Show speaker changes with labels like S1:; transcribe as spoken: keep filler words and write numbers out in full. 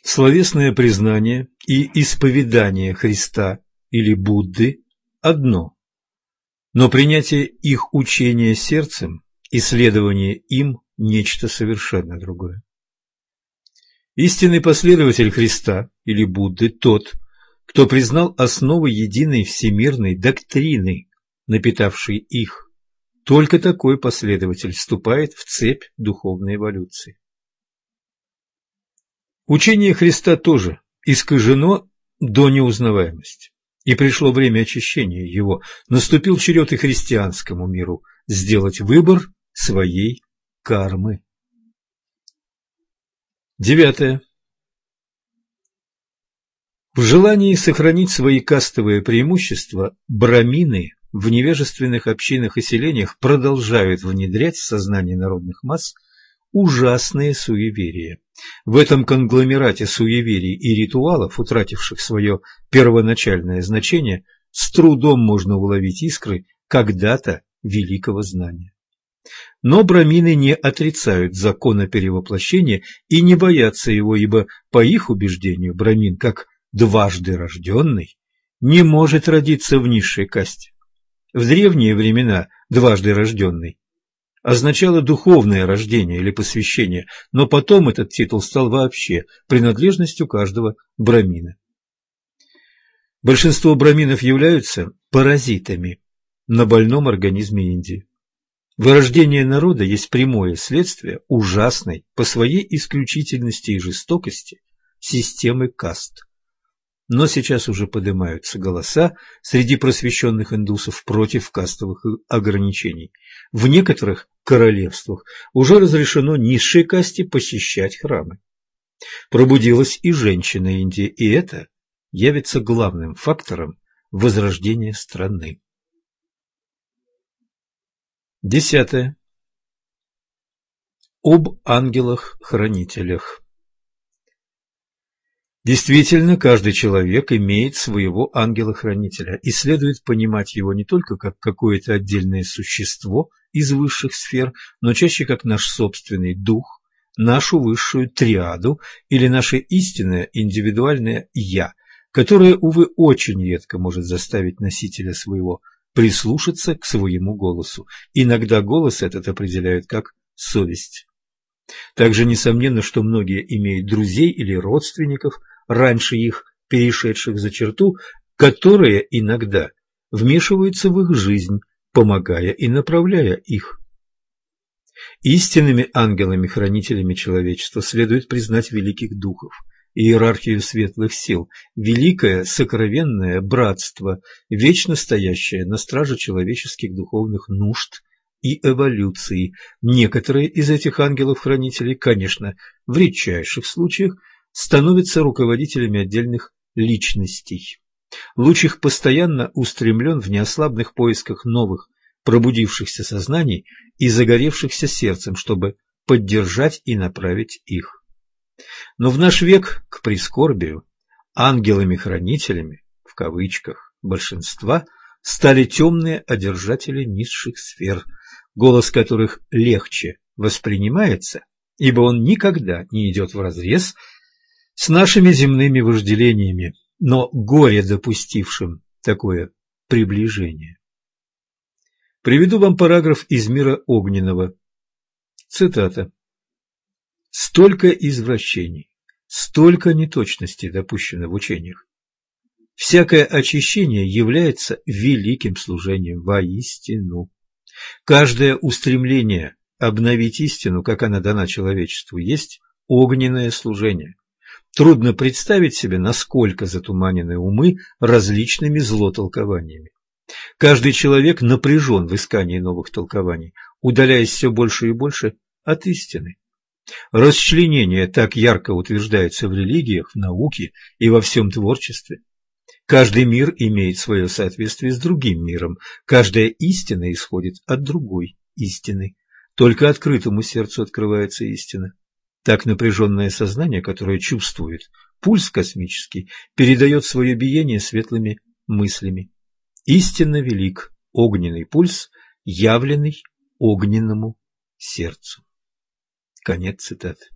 S1: Словесное признание и исповедание Христа или Будды одно, но принятие их учения сердцем и следование им – нечто совершенно другое. Истинный последователь Христа или Будды – тот, кто признал основы единой всемирной доктрины, напитавшей их. Только такой последователь вступает в цепь духовной эволюции. Учение Христа тоже искажено до неузнаваемости, и пришло время очищения его. Наступил черед и христианскому миру сделать выбор своей кармы. Девятое. В желании сохранить свои кастовые преимущества брамины в невежественных общинах и селениях продолжают внедрять в сознание народных масс ужасные суеверия. В этом конгломерате суеверий и ритуалов, утративших свое первоначальное значение, с трудом можно уловить искры когда-то великого знания. Но брамины не отрицают закона перевоплощения и не боятся его, ибо, по их убеждению, брамин, как дважды рожденный, не может родиться в низшей касте. В древние времена дважды рожденный означало духовное рождение или посвящение, но потом этот титул стал вообще принадлежностью каждого брамина. Большинство браминов являются паразитами на больном организме Индии. Вырождение народа есть прямое следствие ужасной по своей исключительности и жестокости системы каст. Но сейчас уже поднимаются голоса среди просвещенных индусов против кастовых ограничений. В некоторых королевствах уже разрешено низшей касте посещать храмы. Пробудилась и женщина Индии, и это явится главным фактором возрождения страны. Десятое. Об ангелах-хранителях. Действительно, каждый человек имеет своего ангела-хранителя, и следует понимать его не только как какое-то отдельное существо из высших сфер, но чаще как наш собственный дух, нашу высшую триаду или наше истинное индивидуальное «я», которое, увы, очень редко может заставить носителя своего прислушаться к своему голосу. Иногда голос этот определяют как совесть. Также несомненно, что многие имеют друзей или родственников, раньше их перешедших за черту, которые иногда вмешиваются в их жизнь, помогая и направляя их. Истинными ангелами-хранителями человечества следует признать великих духов, иерархию светлых сил, великое сокровенное братство, вечно стоящее на страже человеческих духовных нужд и эволюции. Некоторые из этих ангелов-хранителей, конечно, в редчайших случаях, становятся руководителями отдельных личностей. Луч их постоянно устремлен в неослабных поисках новых, пробудившихся сознаний и загоревшихся сердцем, чтобы поддержать и направить их. Но в наш век, к прискорбию, ангелами-хранителями, в кавычках, большинства, стали темные одержатели низших сфер, голос которых легче воспринимается, ибо он никогда не идет вразрез с нашими земными вожделениями, но горе допустившим такое приближение. Приведу вам параграф из мира огненного. Цитата. «Столько извращений, столько неточностей допущено в учениях. Всякое очищение является великим служением воистину. Каждое устремление обновить истину, как она дана человечеству, есть огненное служение. Трудно представить себе, насколько затуманены умы различными злотолкованиями. Каждый человек напряжен в искании новых толкований, удаляясь все больше и больше от истины. Расчленение так ярко утверждается в религиях, в науке и во всем творчестве. Каждый мир имеет свое соответствие с другим миром, каждая истина исходит от другой истины. Только открытому сердцу открывается истина. Так напряженное сознание, которое чувствует пульс космический, передает свое биение светлыми мыслями. Истинно велик огненный пульс, явленный огненному сердцу». Конец цитаты.